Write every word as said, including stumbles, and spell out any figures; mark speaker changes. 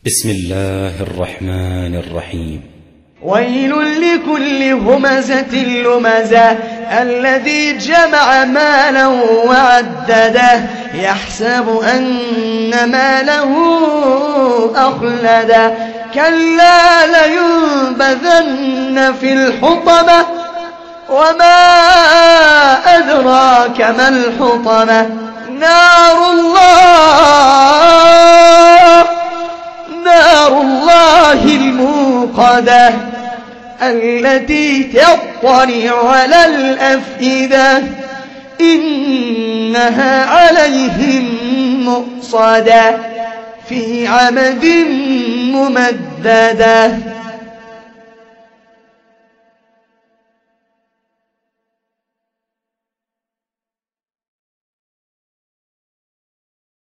Speaker 1: بسم الله الرحمن الرحيم.
Speaker 2: ويل لكل همزة لمزة الذي جمع مالا وعدده يحسب أن ماله أخلده كلا لينبذن في الحطمة وما أدراك ما الحطمة نار الله نار الله الموقدة التي تطلع على الأفئدة إنها عليهم مؤصدة في عمد ممددة.